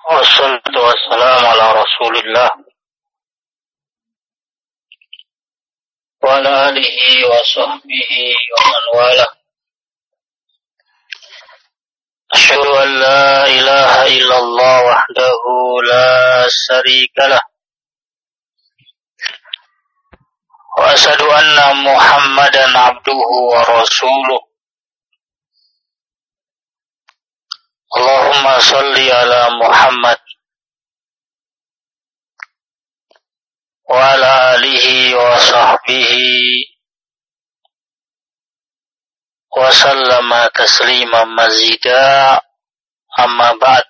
Wassalatu wassalamu ala rasulillah wa ala alihi wa sahbihi wa man wala. Asyhadu an la ilaha illallah wahdahu la syarika lah wa asyhadu anna Muhammadan abduhu wa rasuluh. Allahumma salli ala Muhammad wa ala alihi wa sahbihi wa sallama tasliman mazida, amma ba'd.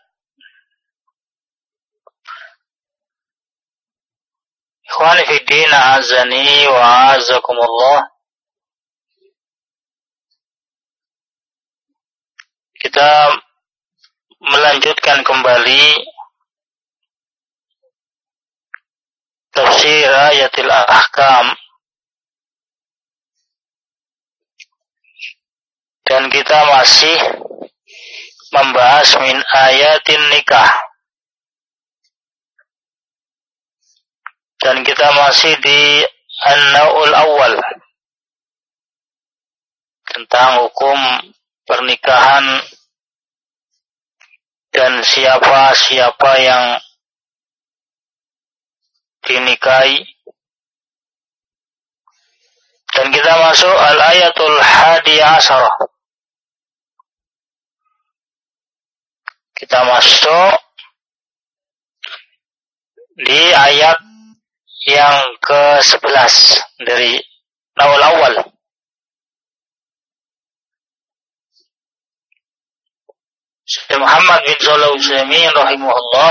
Ikhwani fi din, azani wa azakumullah. Kita melanjutkan kembali tafsir ayatil ahkam, dan kita masih membahas min ayatin nikah, dan kita masih di an-naul awal tentang hukum pernikahan dan siapa-siapa yang dinikahi. Dan kita masuk al-ayatul hadi asharah. Kita masuk di ayat yang ke-11 dari naul awal. Syekh Muhammad bin Shalih Al-Utsaimin rahimahullah,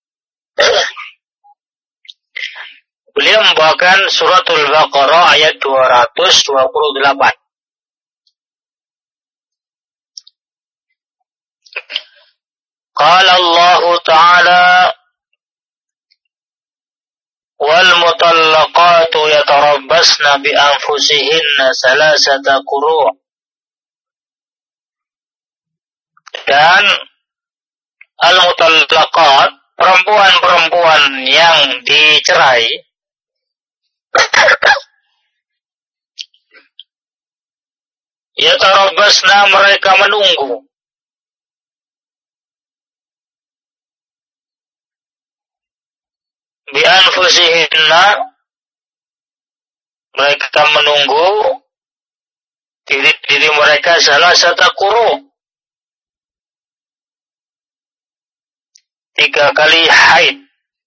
beliau membawakan suratul Baqarah ayat 228. Qala Allah Ta'ala wal mutallaqatu yatarabbasna bi anfusihinna salasata quru'. Dan al-mutallaqat, perempuan-perempuan yang dicerai, yatarabbasna, mereka menunggu, bi anfusihinna, mereka menunggu diri mereka salasata quru', 3 kali haid.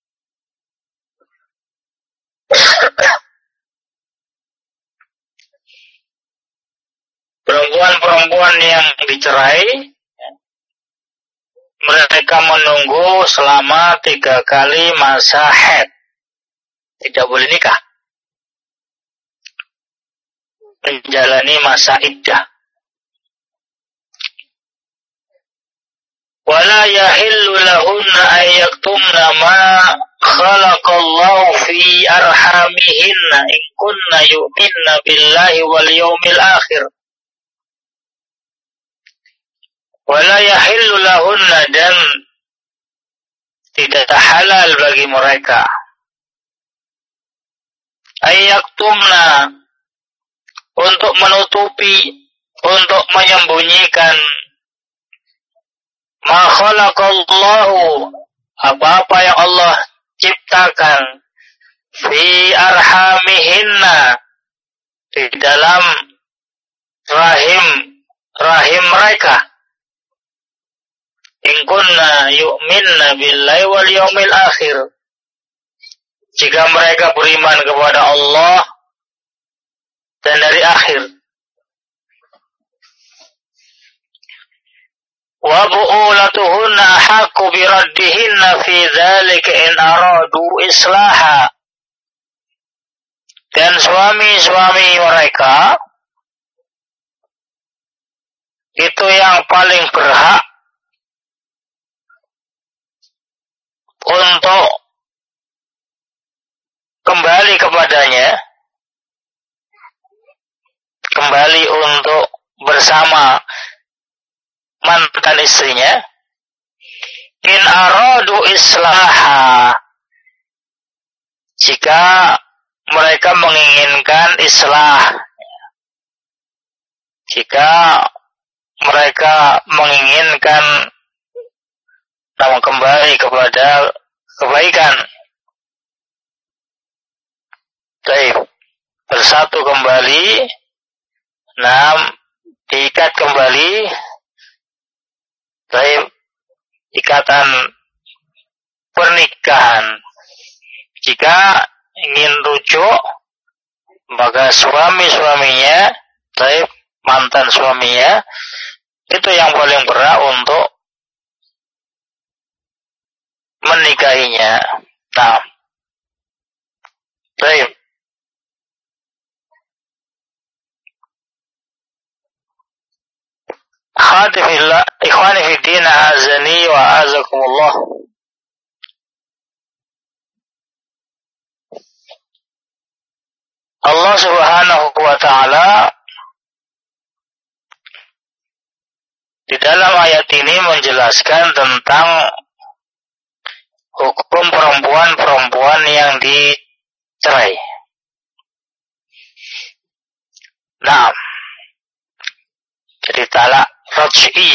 Perempuan-perempuan yang dicerai, mereka menunggu selama 3 kali masa haid, tidak boleh nikah, menjalani masa iddah. Wala yahillu lahunna an yaktumna ma khalaqallahu fi arhamihinna in kunna yu'minna billahi wal yawmil akhir. Wala yahillu lahunna, dan tidak halal bagi mereka, an yaktumna, untuk menutupi, untuk menyembunyikan, ma khalaqallahu, apa-apa yang Allah ciptakan, fi arhamihinna, di dalam rahim mereka, in kunna yu'minna billahi wal yawmil akhir, jika mereka beriman kepada Allah dan dari akhir. Wa bu'ulatuhunna ahaqqu biraddihinna fi dzalika in aradu islaha, dan suami-suami mereka itu yang paling berhak untuk kembali kepadanya, kembali untuk bersama mantan istrinya, In aradu islaha, jika mereka menginginkan islah, jika mereka menginginkan kembali kepada kebaikan, baik, bersatu kembali, diikat kembali, baik, ikatan pernikahan. Jika ingin rujuk, maka suami-suaminya, baik, mantan suaminya, itu yang paling berhak untuk menikahinya. Baik. Ikhwani fi din, azani wa azakumullah. Allah Subhanahu wa ta'ala di dalam ayat ini menjelaskan tentang hukum perempuan-perempuan yang dicerai. Jadi talak raj'i,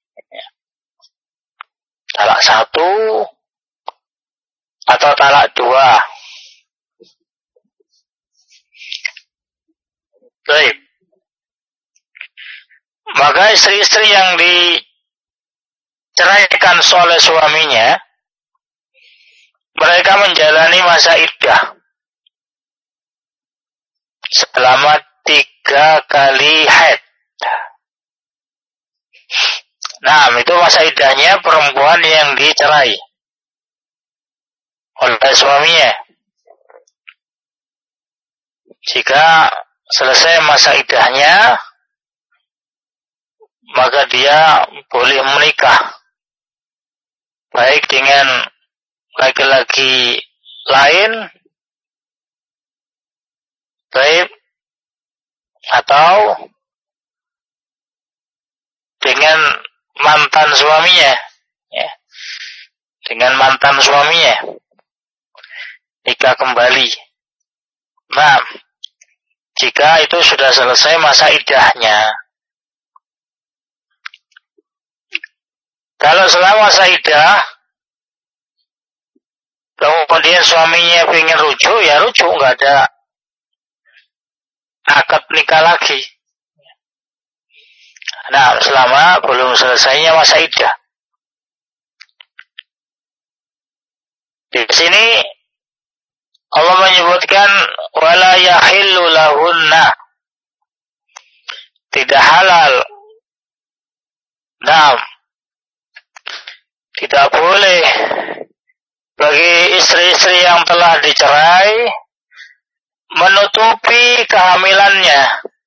talak 1 atau talak 2. Baik. Maka istri-istri yang diceraikan oleh suaminya, mereka menjalani masa iddah selama 3 kali haid. Itu masa iddahnya perempuan yang dicerai oleh suaminya. Jika selesai masa iddahnya, maka dia boleh menikah, baik dengan laki-laki lain, baik, atau dengan mantan suaminya, ya. Dengan mantan suaminya nikah kembali. Jika itu sudah selesai masa iddahnya. Kalau selama masa iddah kemudian suaminya ingin rujuk, ya rujuk, nggak ada akad nikah lagi. Selama belum selesainya masa iddah. Di sini Allah menyebutkan wala yahillu lahunna, tidak halal. Tidak boleh bagi istri-istri yang telah dicerai menutupi kehamilannya,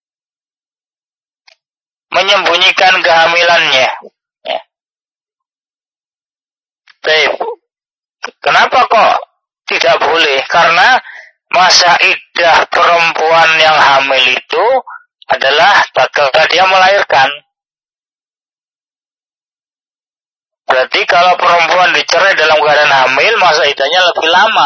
menyembunyikan kehamilannya. Kenapa kok tidak boleh? Karena masa iddah perempuan yang hamil itu adalah tatkala dia melahirkan. Berarti kalau perempuan dicerai dalam keadaan hamil, masa iddahnya lebih lama.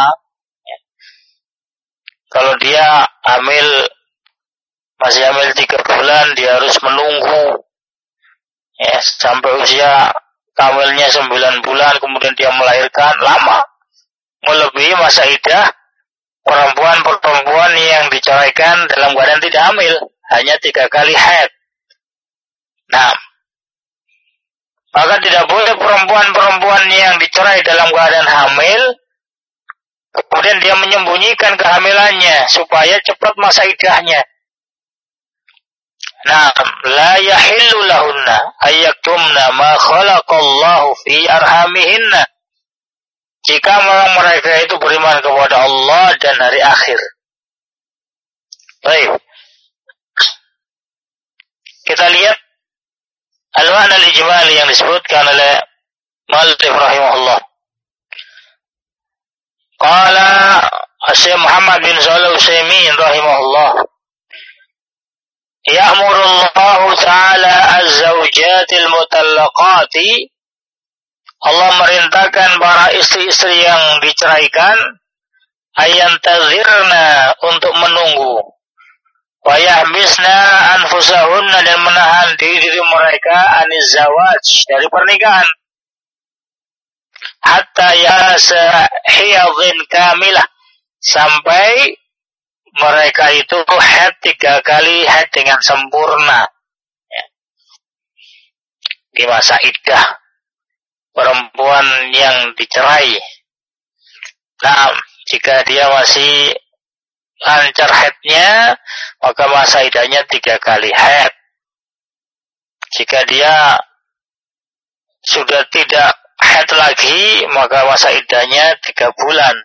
Kalau dia masih hamil 3 bulan, dia harus menunggu sampai usia hamilnya 9 bulan, kemudian dia melahirkan, lama. Melebihi masa iddah perempuan-perempuan yang diceraikan dalam keadaan tidak hamil, hanya 3 kali haid. Maka tidak boleh perempuan-perempuan yang dicerai dalam keadaan hamil, kemudian dia menyembunyikan kehamilannya supaya cepat masa iddahnya. La yahillu lahunna ayyaktumna ma khalaqallahu fi arhamihinna. Jika mereka itu beriman kepada Allah dan hari akhir. Baik. Kita lihat al-ma'na al-ijmali yang disebutkan oleh Malik rahimahullah. Qala Syekh Muhammad bin Shalih Al-Utsaimin rahimahullah, ya'muru Allah ta'ala az-zawjatil mutallaqati Allah merintahkan para istri-istri yang diceraikan ayantazirna untuk menunggu, wa yahbisna anfusahunna dan menahan diri mereka aniz zawaj dari pernikahan, hatta yasa hiyadhin kamilah sampai mereka itu haid 3 kali haid dengan sempurna di masa iddah perempuan yang dicerai. Nah, jika dia masih lancar haidnya, maka masa iddahnya 3 kali haid. Jika dia sudah tidak haid lagi, maka masa iddahnya 3 bulan.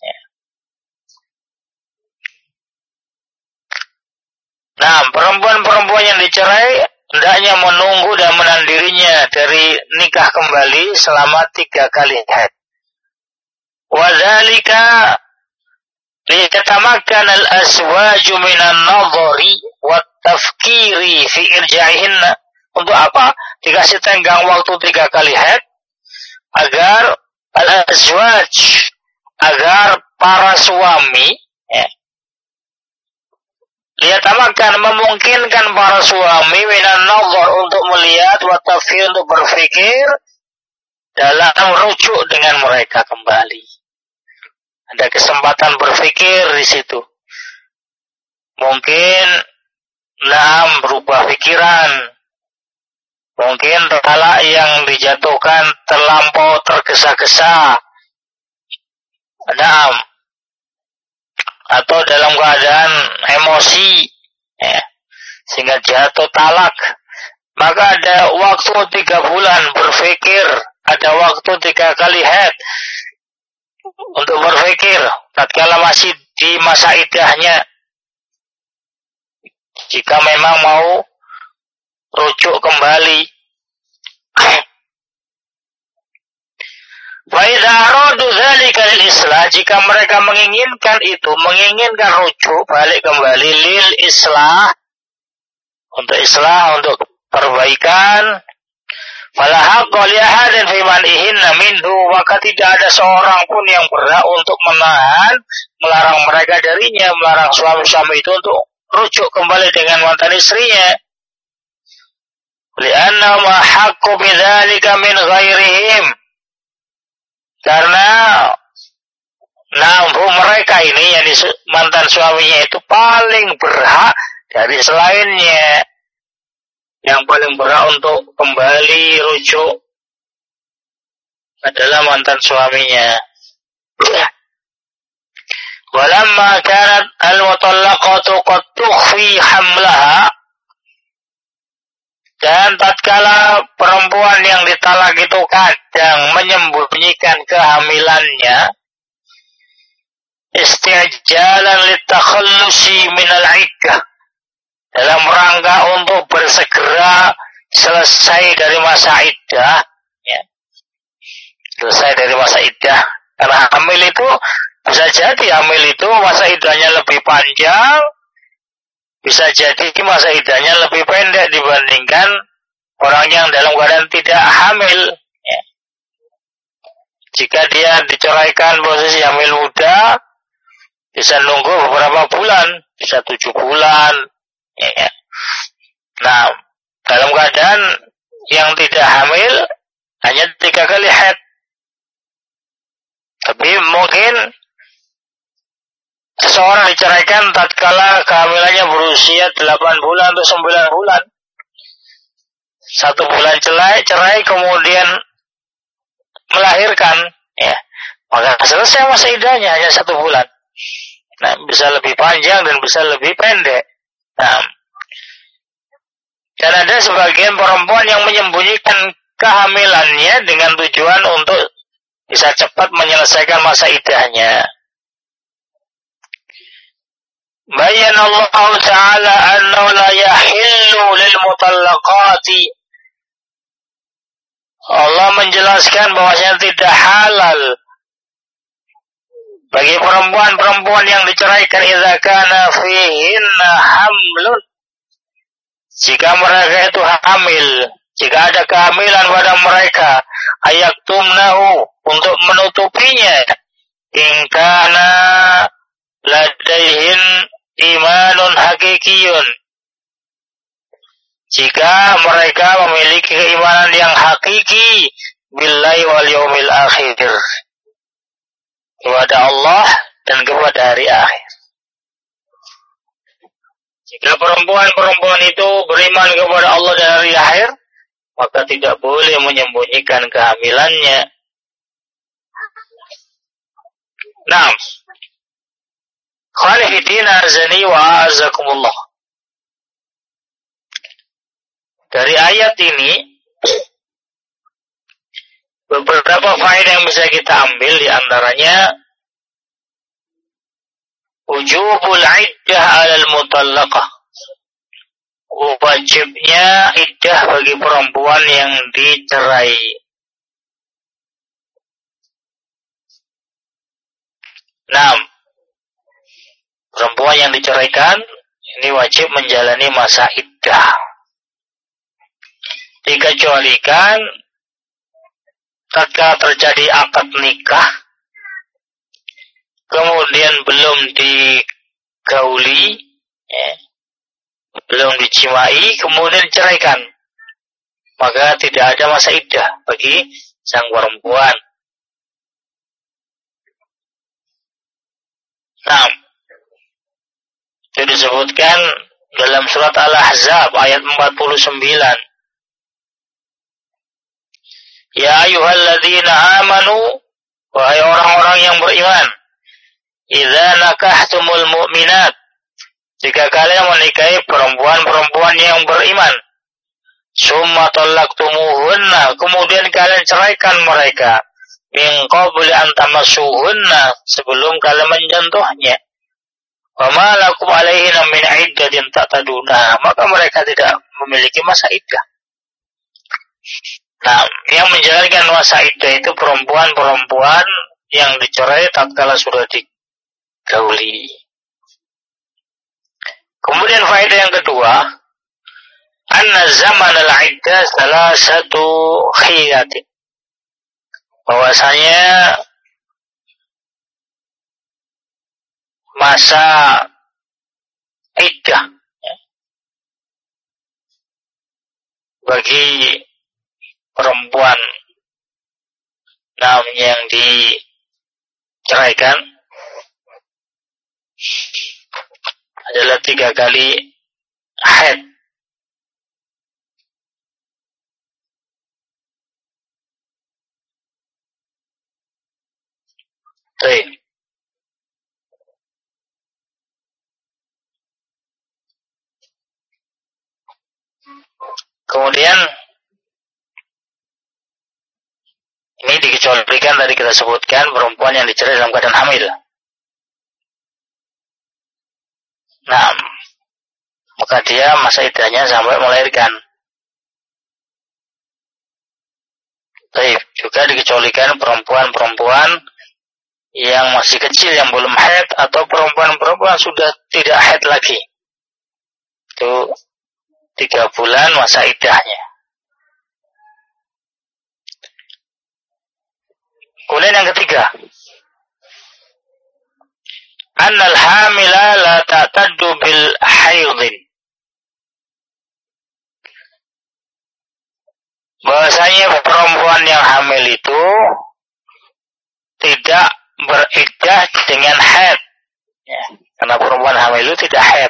Nah, perempuan-perempuan yang dicerai hendaknya menunggu dan menahan dirinya dari nikah kembali selama 3 kali haid. Wa dzalika liyatamakkan al-azwaju minan nadhari wat tafkiri fi irja'ihinna. Untuk apa? Dikasih tenggang waktu 3 kali haid agar al-azwaj, agar para suami liyatamakkan memungkinkan para suami minan nadhar untuk melihat wa tafkir untuk berpikir dalam rujuk dengan mereka kembali. Ada kesempatan berpikir di situ. Mungkin berubah pikiran. Mungkin talak yang dijatuhkan terlampau tergesa-gesa. Atau dalam keadaan emosi, sehingga jatuh talak. Maka ada waktu 3 bulan berpikir, ada waktu 3 kali haid untuk berpikir tatkala masih di masa iddahnya, jika memang mau rujuk kembali. Wa idza aradu dzalika lil islah, jika mereka menginginkan itu, menginginkan rujuk balik kembali lil islah, untuk perbaikan, fala haqqa li ahadin fi man'ihinna minhu, maka tidak ada seorang pun yang berhak untuk melarang mereka darinya, melarang suami-suami itu untuk rujuk kembali dengan mantan istrinya. Li'anna ma haqqu bidzalika min ghairihim, karena mereka ini, yang mantan suaminya itu paling berhak dari selainnya. Yang paling berhak untuk kembali rujuk adalah mantan suaminya. Walamma kanat al-mutallaqatu qad tukhfi hamlaha, dan tatkala perempuan yang ditalak itu kadang menyembunyikan kehamilannya, isti'jalan litakhallusi minal iddah, dalam rangka untuk bersegera selesai dari masa iddah, selesai dari masa iddah. Karena hamil itu bisa jadi masa iddahnya lebih panjang, bisa jadi masa iddahnya lebih pendek dibandingkan orang yang dalam keadaan tidak hamil. Jika dia diceraikan posisi hamil muda, bisa nunggu beberapa bulan, bisa 7 bulan. Nah, dalam keadaan yang tidak hamil hanya 3 kali haid. Tapi mungkin seseorang diceraikan tatkala kehamilannya berusia 8 bulan atau 9 bulan. 1 bulan cerai kemudian melahirkan, maka selesai masa iddahnya hanya 1 bulan. Nah, bisa lebih panjang dan bisa lebih pendek. Nah, dan ada sebagian perempuan yang menyembunyikan kehamilannya dengan tujuan untuk bisa cepat menyelesaikan masa iddahnya. Bayan Allah Ta'ala annahu la yahillu lil mutallaqati. Allah menjelaskan bahwasanya tidak halal bagi perempuan-perempuan yang diceraikan idza kana fihinna hamlun, jika mereka itu hamil, jika ada kehamilan pada mereka, ayaktumnahu, untuk menutupinya, in kana ladaihin imanun hakikiyun, jika mereka memiliki keimanan yang hakiki billahi wal yaumil akhir, kepada Allah dan kepada hari akhir. Jika perempuan-perempuan itu beriman kepada Allah dan hari akhir, maka tidak boleh menyembunyikan kehamilannya. Naam. Khalifidina azani wa azakumullah. Dari ayat ini beberapa faedah yang bisa kita ambil, di antaranya wujubul iddah 'alal mutallaqah, wajibnya iddah bagi perempuan yang dicerai. Nah, perempuan yang diceraikan ini wajib menjalani masa iddah, dikecualikan tatkala terjadi akad nikah, kemudian belum digauli, belum dijimai, kemudian diceraikan, maka tidak ada masa iddah bagi sang perempuan. Nah, itu disebutkan dalam surat Al-Ahzab ayat 49. Ya ayyuhalladzina amanu, wahai orang-orang yang beriman, idza nakahtumul mu'minat, jika kalian menikahi perempuan-perempuan yang beriman, summa talaqtumuhunna, kemudian kalian ceraikan mereka, min qabli an tamassuhunna, sebelum kalian menyentuhnya, wa ma lakum alaihinna min iddatin ta'taduna, maka mereka tidak memiliki masa iddah. Nah, yang menjalankan masa iddah itu perempuan-perempuan yang dicerai tatkala sudah digauli. Kemudian faedah yang kedua, anna zaman al-iddah salah satu khiyatin, bahwasanya masa iddah bagi perempuan yang diceraikan adalah 3 kali haid. Baik. Kemudian ini dikecualikan, tadi kita sebutkan perempuan yang dicerai dalam keadaan hamil. Nah, maka dia masa iddahnya sampai melahirkan. Baik, juga dikecualikan perempuan-perempuan yang masih kecil, yang belum haid, atau perempuan-perempuan sudah tidak haid lagi. Itu 3 bulan masa iddahnya. Kemudian yang ketiga, annal hamila la ta'taddu bil haidin, bahwasanya perempuan yang hamil itu tidak beriddah dengan haid, ya, karena perempuan hamil itu tidak haid.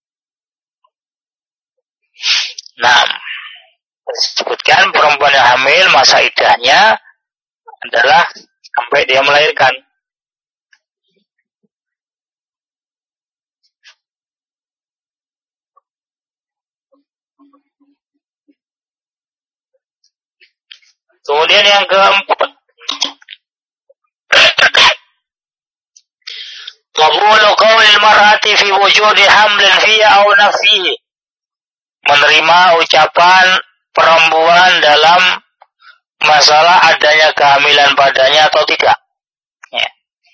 Nah, disebutkan perempuan yang hamil masa iddahnya adalah sampai dia melahirkan. Kemudian yang keempat, qabulu qawlil mar'ati fi wujudi hamlin fiha aw nafihi, menerima ucapan perempuan dalam masalah adanya kehamilan padanya atau tidak. Ya.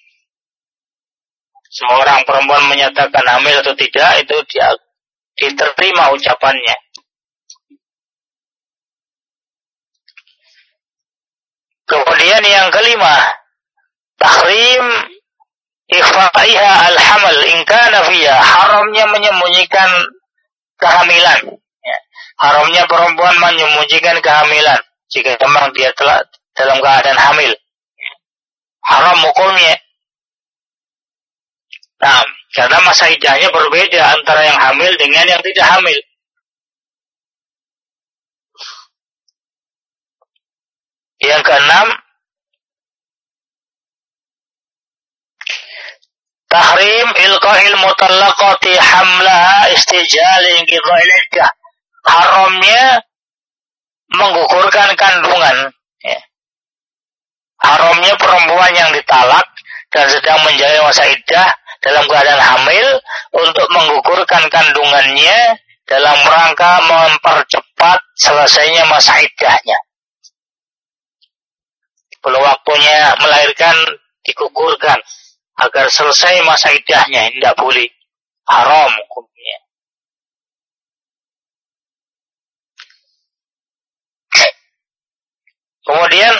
Seorang perempuan menyatakan hamil atau tidak, itu dia diterima ucapannya. Kemudian yang kelima, tahrim ikhfa'iha al-hamal in kana fiha, haramnya menyembunyikan kehamilan. Ya. Haramnya perempuan menyembunyikan kehamilan jika memang dia telah dalam keadaan hamil. Haram hukumnya. Nah, karena masa iddahnya berbeda antara yang hamil dengan yang tidak hamil. Yang keenam, tahrim ilqa'il mutallaqati hamlaha istijal inqidha'il iddah. Haramnya menggugurkan kandungan. Ya. Haramnya perempuan yang ditalak dan sedang menjalani masa iddah dalam keadaan hamil untuk menggugurkan kandungannya dalam rangka mempercepat selesainya masa iddahnya. Kalau waktunya melahirkan digugurkan agar selesai masa iddahnya, tidak boleh, haram hukumnya. Kemudian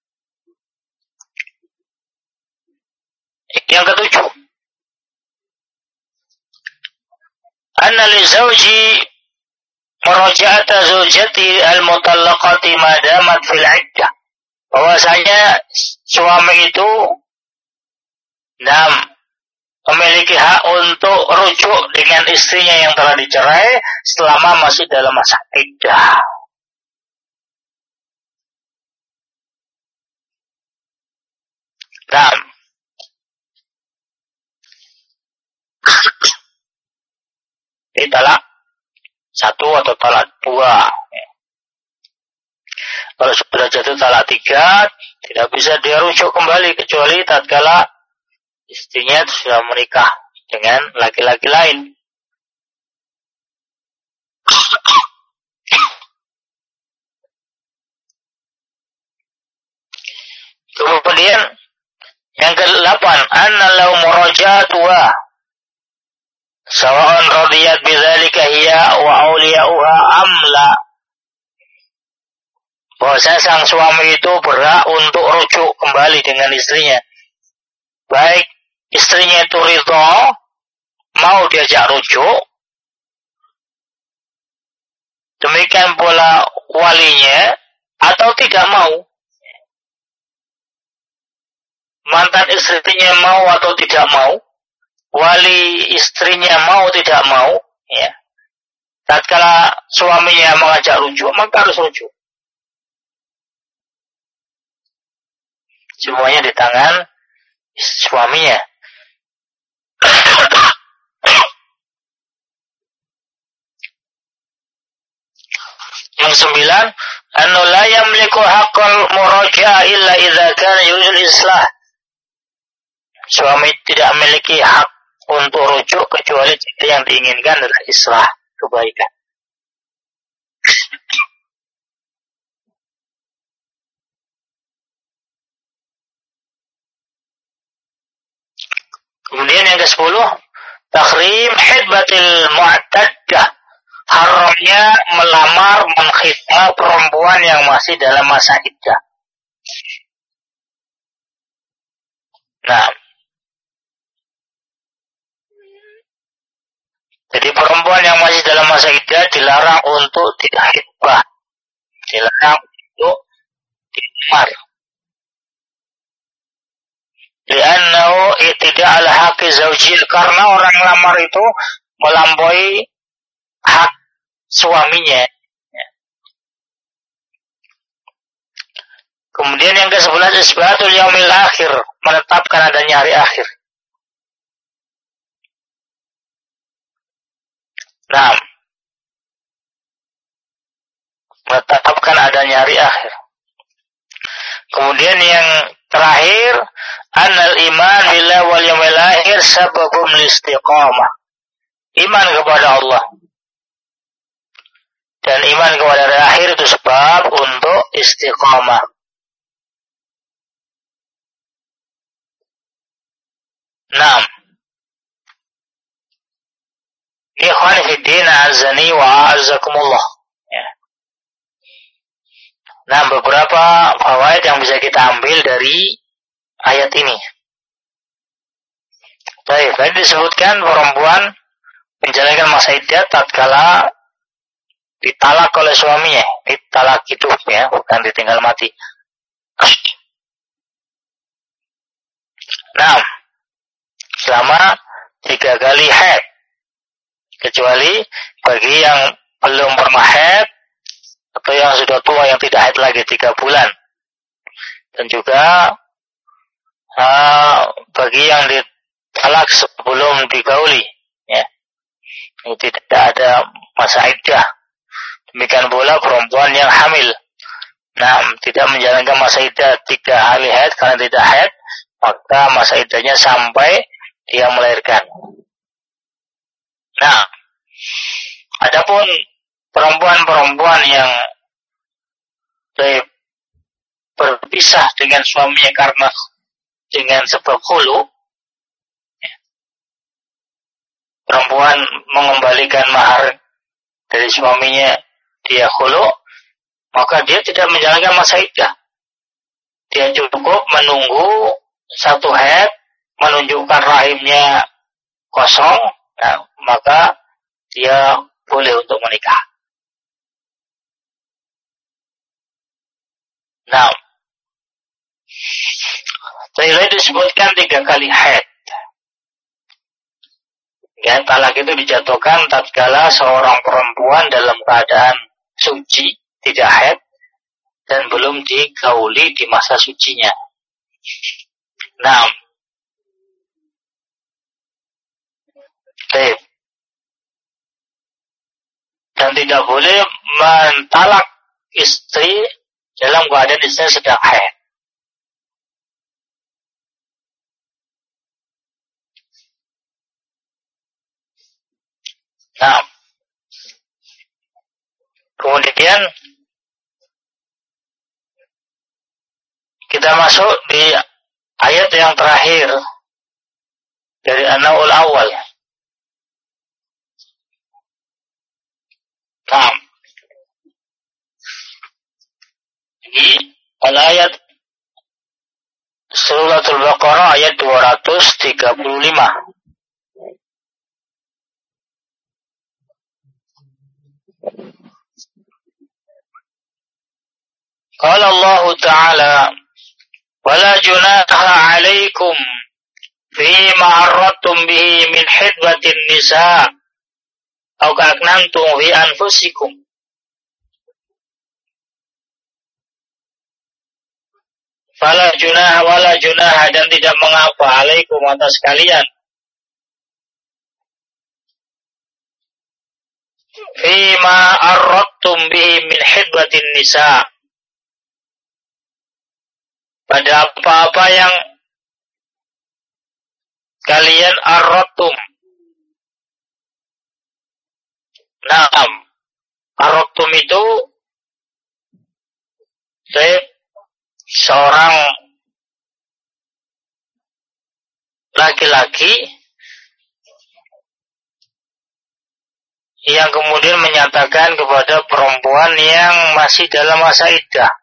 yang ketujuh, anna li zawji muraja'ata zawjati al-mutallaqati ma damat fil iddah. Bahwasanya suami itu memiliki hak untuk rujuk dengan istrinya yang telah dicerai selama masih dalam masa iddah. Ini talak satu atau talak dua. Kalau sudah jatuh talak tiga, tidak bisa dia rujuk kembali kecuali tatkala istrinya sudah menikah dengan laki-laki lain. Kemudian yang ke-8, anna law muraja'atuha sawa'un radiyat bidzalika hiya wa awliya'uha amla. Bahwasanya sang suami itu berhak untuk rujuk kembali dengan istrinya. Baik istrinya itu ridho, mau diajak rujuk, demikian pula walinya, atau tidak mau. Mantan istrinya mau atau tidak mau, wali istrinya mau tidak mau, ya. Tatkala suaminya mengajak rujuk, maka harus rujuk. Semuanya di tangan suaminya. Yang 9, annu la yamliku haqqal muraja'a illa idza kana yuridul islah. Suami tidak memiliki hak untuk rujuk kecuali jika yang diinginkan adalah islah, kebaikan. Kemudian yang ke-10, tahrim hidbatil mu'taddah. Haramnya melamar mengkhitbah perempuan yang masih dalam masa iddah. Nah, jadi perempuan yang masih dalam masa iddah dilarang untuk khitbah, dilarang untuk dilamar. Li'annahu i'tida' ala haqqi zawjiyah, karena orang lamar itu melampaui hak suaminya. Kemudian yang ke-11, isbatul yaumil akhir, menetapkan adanya hari akhir. Nah, menetapkan adanya hari akhir. Kemudian yang terakhir, annal iman billah wal yaumil akhir sababun listiqamah. Iman kepada Allah dan iman kepada hari akhir itu sebab untuk istiqamah. Naam. Ikhwan fiddin azani wa a'azzakumullah. Ya. Nah, beberapa fawaid yang bisa kita ambil dari ayat ini. Baik, tadi disebutkan perempuan menjalankan masa iddah tatkala ditalak oleh suaminya, ditalak hidup ya, bukan ditinggal mati. Nah, selama 3 kali haid, kecuali bagi yang belum pernah haid atau yang sudah tua yang tidak haid lagi 3 bulan, dan juga bagi yang ditalak sebelum digauli, ya, ini tidak ada masa iddah. Demikian pula perempuan yang hamil, nah, tidak menjalankan masa iddah 3 kali haid karena tidak haid, maka masa iddahnya sampai dia melahirkan. Nah, adapun perempuan-perempuan yang berpisah dengan suaminya karena dengan sebab khulu, perempuan mengembalikan mahar dari suaminya, dia khulu, maka dia tidak menjalankan masa iddah. Dia cukup menunggu 1 haid, menunjukkan rahimnya kosong, nah, maka dia boleh untuk menikah. Nah, tadi disebutkan 3 kali haid. Ya, talak itu dijatuhkan tatkala seorang perempuan dalam keadaan suci, tidak haid, dan belum digauli di masa sucinya. Nah, dan tidak boleh mentalak istri dalam keadaan istri sedang haid. Nah, kemudian kita masuk di ayat yang terakhir dari An-Nahl awal. Nah, ini ayat Suratul Baqarah ayat 235. Qala Allah Ta'ala wala junaha 'alaikum fima arradtum bihi min hidbatin nisa aw ka'aknantum fi anfusikum. Fala junaha wala junaha, dan tidak mengapa, 'alaikum atas kalian, fima arradtum bihi min hidbatin nisa, pada apa-apa yang kalian arradtum. Nah, arradtum itu seorang laki-laki yang kemudian menyatakan kepada perempuan yang masih dalam masa iddah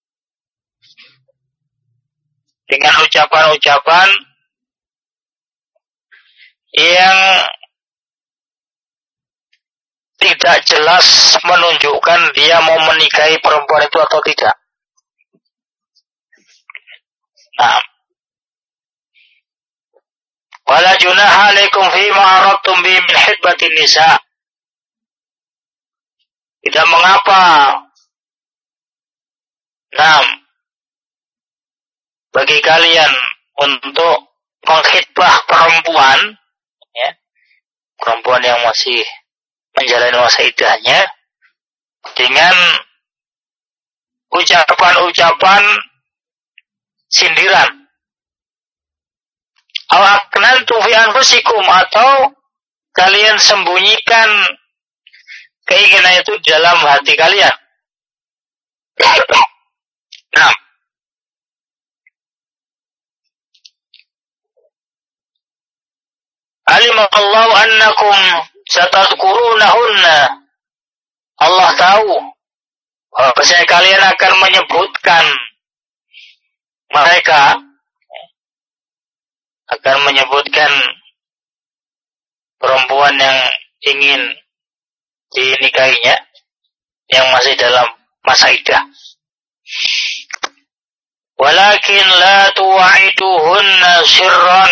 dengan ucapan-ucapan yang tidak jelas menunjukkan dia mau menikahi perempuan itu atau tidak. Nah, wala junaha 'alaikum fima aradtum bi min hidbatin nisa, tidak mengapa, nah, bagi kalian untuk mengkhidbah perempuan, ya, perempuan yang masih menjalani masa iddahnya dengan ucapan-ucapan sindiran. Aw aknantum fi anfusikum, atau kalian sembunyikan keinginan itu dalam hati kalian. Nah, alim Allah annakum satadhkurunahunna, Allah tahu bahwasanya kalian akan menyebutkan mereka, akan menyebutkan perempuan yang ingin dinikahinya yang masih dalam masa iddah. Walakin la tuwa'iduhunna sirran,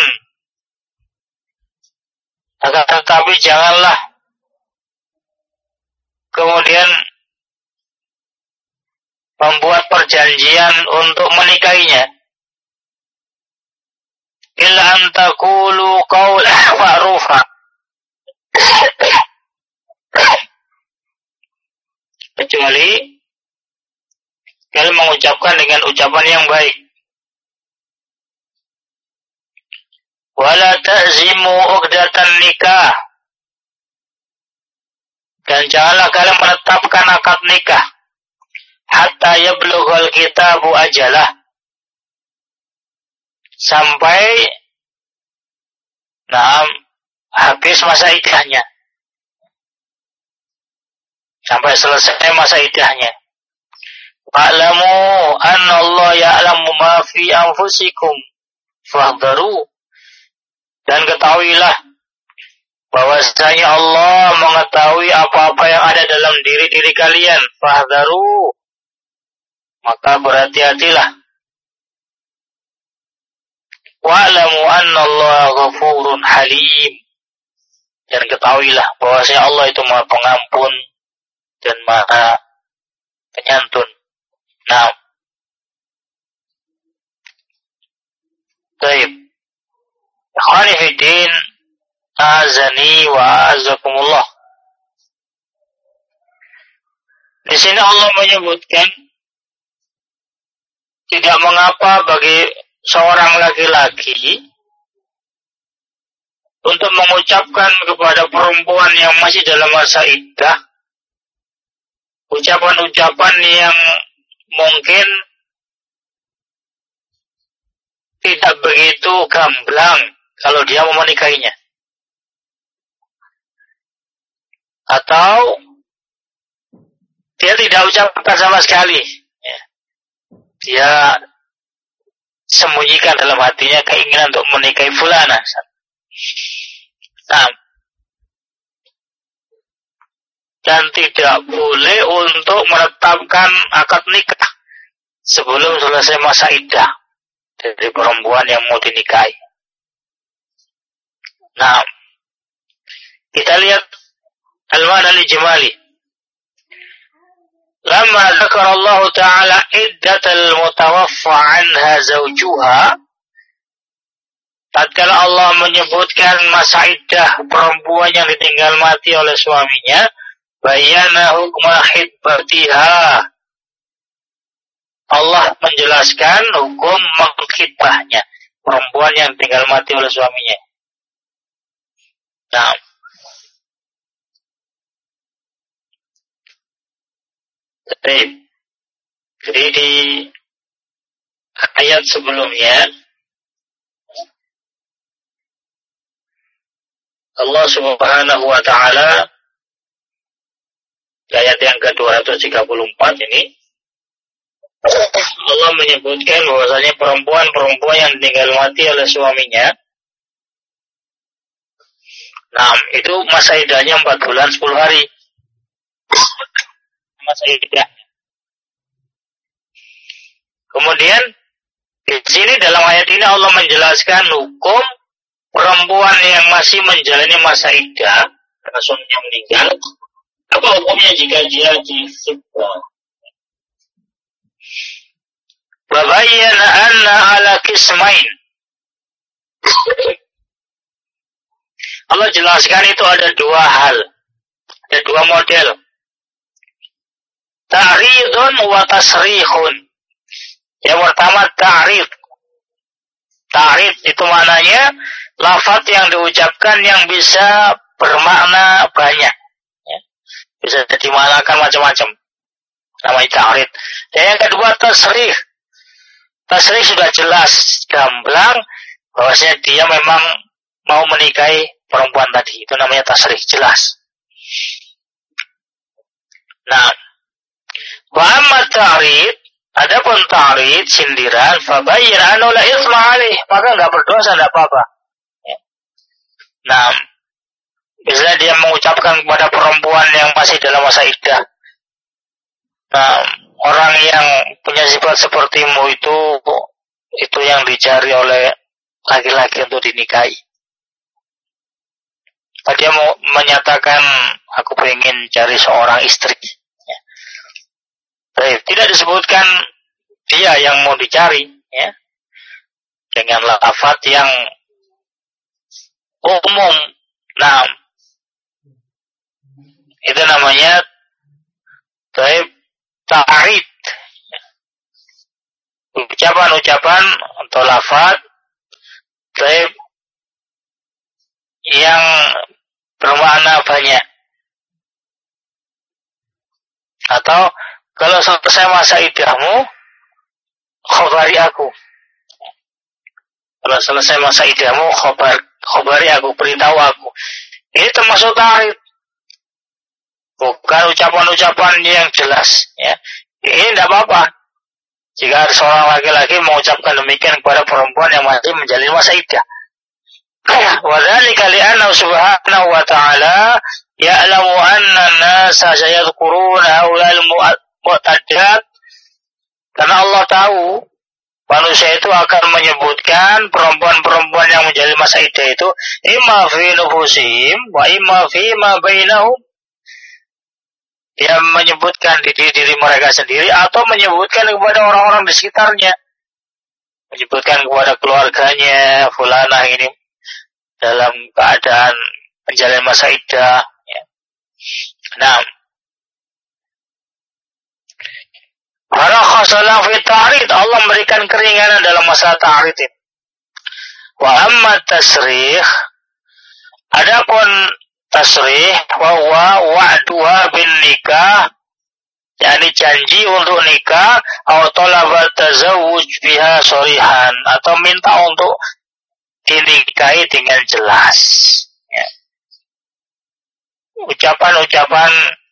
akan tetapi janganlah kemudian membuat perjanjian untuk menikahinya, illa an taqulu qawlan ma'rufa, kecuali kalian mengucapkan dengan ucapan yang baik. Wala ta'zimu uqdatan nikah, dan janganlah kalian menetapkan akad nikah hatta yablughal kitabu ajalah, sampai habis masa iddahnya, sampai selesai masa iddahnya. Fa'lamu anna Allah ya'lamu ma fi anfusikum fahdharu, dan ketahuilah bahwasanya Allah mengetahui apa-apa yang ada dalam diri-diri kalian. Fahdharu, maka berhati-hatilah. Wa'lamu anna Allah ghafurun halim, dan ketahuilah bahwasanya Allah itu Maha Pengampun dan Maha Penyantun. Nah, baik. Ikhwani fiddin, azani wa azakumullah. Di sini Allah menyebutkan tidak mengapa bagi seorang laki-laki untuk mengucapkan kepada perempuan yang masih dalam masa iddah ucapan-ucapan yang mungkin tidak begitu gamblang kalau dia mau menikahinya, atau dia tidak ucapkan sama sekali, dia sembunyikan dalam hatinya keinginan untuk menikahi fulana. Nah, dan tidak boleh untuk menetapkan akad nikah sebelum selesai masa iddah dari perempuan yang mau dinikahi. Nah, kita lihat al-ma'na al-ijmali. Lama dzakara Allah Ta'ala iddatal mutawaffa anha zawjuha, tatkala Allah menyebutkan masa iddah perempuan yang ditinggal mati oleh suaminya, bayana hukma khitbatiha, Allah menjelaskan hukum mengkhitbahnya, perempuan yang tinggal mati oleh suaminya. Nah, jadi di ayat sebelumnya Allah Subhanahu wa Ta'ala di ayat yang ke-234 ini Allah menyebutkan bahwasanya perempuan-perempuan yang tinggal mati oleh suaminya, nah itu masa iddahnya 4 bulan 10 hari masa iddah. Kemudian di sini dalam ayat ini Allah menjelaskan hukum perempuan yang masih menjalani masa iddah karena suaminya meninggal. Apa hukumnya jika dia dikhitbah? Babayyana anna ala qismain. Allah jelaskan itu ada 2 hal, ada 2 model. Ta'ridun wa tasrihun. Yang pertama ta'rid. Ta'rid itu maknanya lafaz yang diucapkan yang bisa bermakna banyak, ya. Bisa dimaknakan macam-macam, namanya ta'rid. Dan yang kedua tasrih. Tasrih sudah jelas gamblang bahwasanya dia memang mau menikahi perempuan tadi, itu namanya tasrih, jelas. Nah, Wa amma ta'rid, adapun ta'rid sindiran, fabayyin annahu la itsma alaih, maka enggak berdosa, enggak apa-apa. Ya. Nah, misalnya dia mengucapkan kepada perempuan yang masih dalam masa iddah. Nah, orang yang punya sifat sepertimu itu yang dicari oleh laki-laki untuk dinikahi. Dia mau menyatakan aku ingin cari seorang istri. Ya. Tidak disebutkan dia yang mau dicari, ya, dengan lafaz yang umum. Nah, itu namanya ta'rid. Ucapan-ucapan atau lafaz yang bermakna banyak. Atau kalau selesai masa iddahmu, khabari aku. Kalau selesai masa iddahmu, khabari aku, beritahu aku. Ini termasuk ta'rid. Bukan ucapan-ucapan yang jelas. Ya. Ini tidak apa-apa. Jika seorang laki-laki mengucapkan demikian kepada perempuan yang masih menjalani masa iddah. Wadzalika li'annahu subhanahu wa ta'ala ya'lamu anna an-nasa sayadhkuruna haulal mu'taddat, karena Allah tahu manusia itu akan menyebutkan perempuan-perempuan yang menjalani masa iddah itu imma fi nufusihim wa imma fi ma bainahum, dia menyebutkan diri mereka sendiri atau menyebutkan kepada orang-orang di sekitarnya, menyebutkan kepada keluarganya, fulanah ini dalam keadaan menjalani masa iddah. Ya. Nah, farakhasalahu fi ta'rid, Allah memberikan keringanan dalam masalah ta'rid ini. Wa amma tasrih, adapun tasrih wa huwa wa'duha bin nikah, yakni janji untuk nikah, atau talabat tazawuj biha shorihan, atau minta untuk dinikahi dengan jelas. Ya. Ucapan-ucapan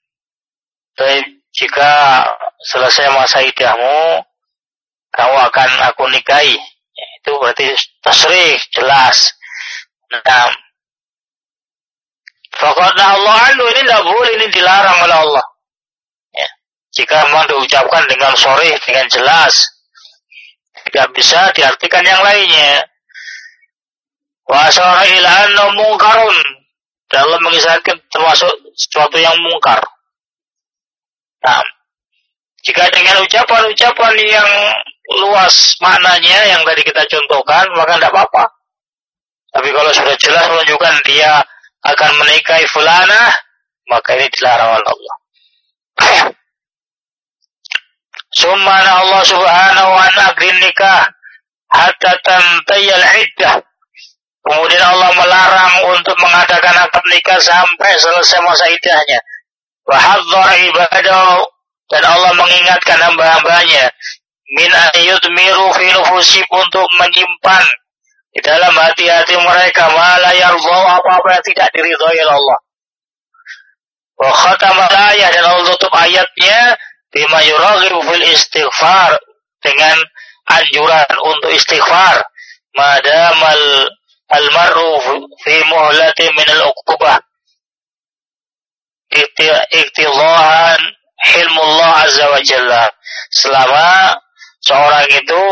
jika selesai masa iddahmu, kamu akan aku nikahi. Ya, itu berarti tasrih, jelas. Nah, fakadna Allah anhu, ini tidak boleh, ini dilarang oleh Allah. Ya. Jika memang diucapkan dengan sharih, dengan jelas, tidak bisa diartikan yang lainnya. Wa asyara ila annahu munkarun, dan Allah mengisahkan termasuk sesuatu yang mungkar. Nah, jika dengan ucapan-ucapan yang luas maknanya yang tadi kita contohkan, maka tidak apa-apa. Tapi kalau sudah jelas menunjukkan dia akan menikahi fulanah, maka ini dilarang oleh Allah. Summa Allah subhanahu wa ta'ala nikah hatta tantayal iddah. Kemudian Allah melarang untuk mengadakan akad nikah sampai selesai masa iddahnya. Wa hadzara ibadahu, dan Allah mengingatkan hamba-hambanya min ayyudmiru fi nufusihim, untuk menyimpan di dalam hati-hati mereka ma la yardha, apa-apa yang tidak diridhai oleh Allah. Wa khatama ayat, dan Allah tutup ayatnya bima yuraghibu fil istighfar, dengan anjuran untuk istighfar, madamal al-mar'u fi muhlati min al-uqubah iktidhahan hilmullah azza wa jalla, selama seorang itu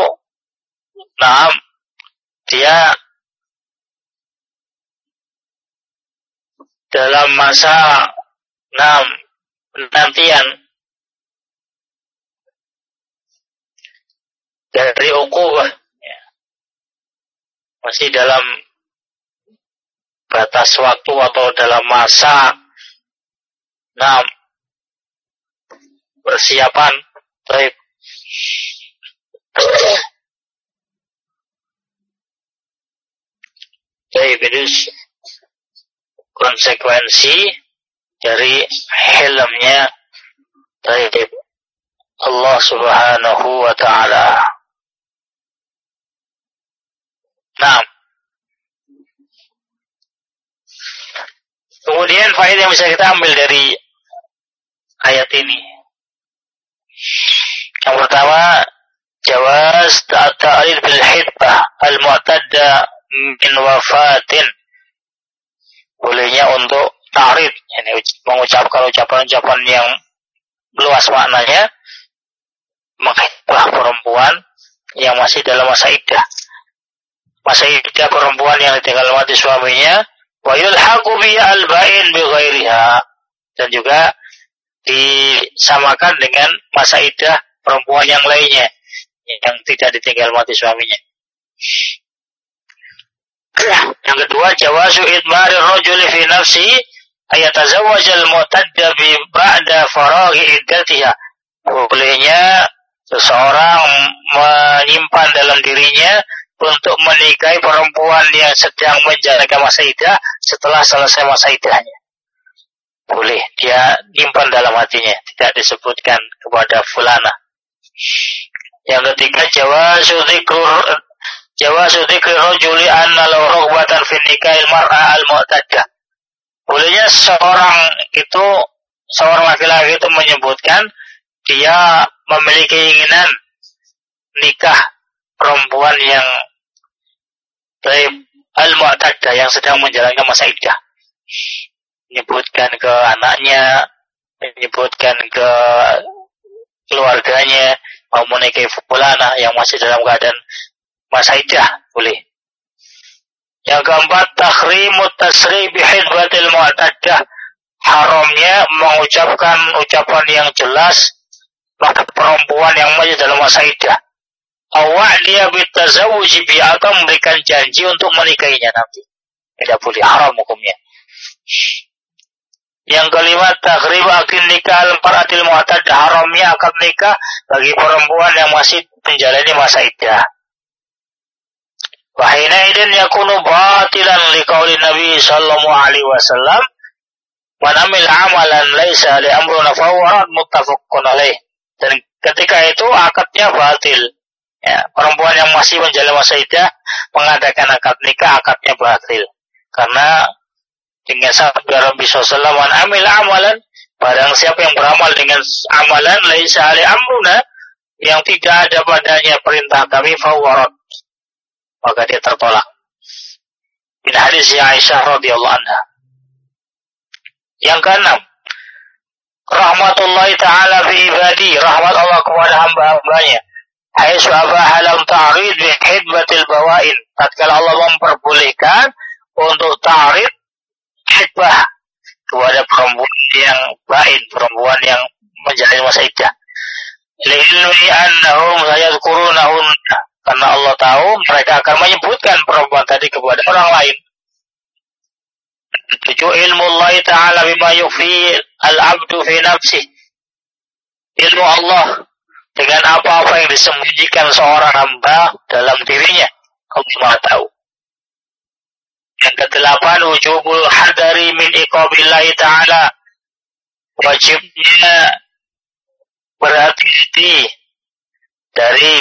dia dalam masa penantian dari uqubah, ya, masih dalam batas waktu atau dalam masa persiapan. Baik. Baik, itu konsekuensi dari hilmnya dari Allah subhanahu wa ta'ala. Nah, kemudian faedah yang bisa kita ambil dari ayat ini, Yang pertama, jawaz ta'lil bil hitbah al-mu'tadda min wafatin. Bolehnya untuk ta'rid, ini mengucapkan ucapan-ucapan yang luas maknanya, menghitbah perempuan yang masih dalam masa iddah. Masa iddah perempuan yang ditinggal mati suaminya, wa yulhaqu bi al-ba'in bi ghairiha, dan juga disamakan dengan masa iddah perempuan yang lainnya yang tidak ditinggal mati suaminya. Yang kedua, jawazu idmari rajuli fi nafsi ayatazawwaj al-mu'tadda bi ba'da faraghi iddatiha. Bolehnya seseorang menyimpan dalam dirinya untuk menikahi perempuan yang sedang menjalankan masa iddah setelah selesai masa iddahnya. Boleh, dia nyimpan dalam hatinya, tidak disebutkan kepada fulana. Yang ketiga, jawazu dzikri rajuli anna law raghbatan fi nikahil mar'a al-mu'taddah. Bolehnya seorang laki-laki itu menyebutkan dia memiliki keinginan nikah perempuan yang al-mu'taddah, yang sedang menjalankan masa iddah. Menyebutkan ke anaknya, menyebutkan ke keluarganya, mau menikahi fulana yang masih dalam keadaan masa iddah, boleh. Yang keempat, tahrimut tasrih bi hidbatil mu'taddah. Haramnya mengucapkan ucapan yang jelas pada perempuan yang masih dalam masa iddah. Awak dia bitazawuji bi, atau memberikan janji untuk menikahinya nanti. Tidak boleh, haram hukumnya. Yang kelima, tahrib akil nikah al-mar'atil mu'taddah. Haramnya akad nikah bagi perempuan yang masih menjalani masa iddah. Wa hina idin yakunu batilan liqauli Nabi sallallahu alaihi wasallam, man amila amalan laisa li amruna fa huwa muttafaqun alaih. Dan ketika itu akadnya batil. Ya, perempuan yang masih menjalani masa iddah mengadakan akad nikah, akadnya batil. Karena dengan sabda Nabi sallallahu alaihi wasallam, amil amalan, barang siapa yang beramal dengan amalan laisa ali amruna, yang tidak ada padanya perintah kami, fawarat, maka dia tertolak. Min hadis Aisyah radhiyallahu anha. Yang keenam, rahmatullahi ta'ala fi ibadi, rahmat Allah kepada hamba-hambanya. Haitsu abaha lam ta'rid bi hidbatil bawain, tatkala Allah memperbolehkan untuk ta'rid hidbah kepada perempuan yang bain, perempuan yang menjalani masa iddah. Lilmi annahum sayadhkurunahun, karena Allah tahu mereka akan menyebutkan perempuan tadi kepada orang lain. Tujuh, ilmu Allah Ta'ala bima yufi al-abdu fi nafsih. Ilmu Allah dengan apa-apa yang disembunyikan seorang hamba dalam dirinya, Allah Maha tahu. Yang kedelapan, wujubul hadari min iqabillahi ta'ala. Wajibnya berhati-hati dari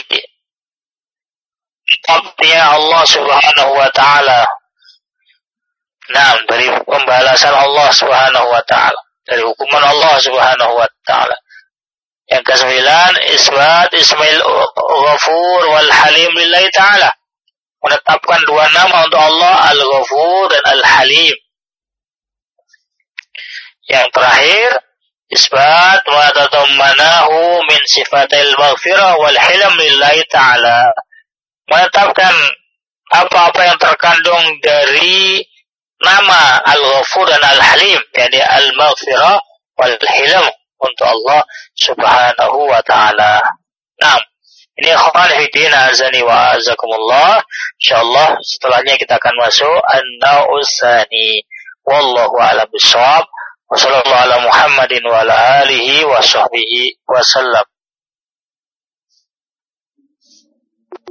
iqabnya Allah subhanahu wa ta'ala. Nah, dari pembalasan Allah subhanahu wa ta'ala, dari hukuman Allah subhanahu wa ta'ala. Yang kesembilan, isbat ismail ghafur wal halim lillahi ta'ala. Menetapkan dua nama untuk Allah, Al-Ghafur dan Al-Halim. Yang terakhir, isbat wa tadammanahu min sifatil maghfirah wal hilam lillahi ta'ala. Menetapkan apa-apa yang terkandung dari nama Al-Ghafur dan Al-Halim, yakni Al-Maghfirah wal hilam, untuk Allah subhanahu wa ta'ala. Nah, ini ikhwan fillah azani wa azakumullah. Insyaallah setelahnya kita akan masuk an-nau'us tsani. Wallahu a'lam bissawab. Wassallallahu ala Muhammadin wa ala alihi wa sahbihi wasallam.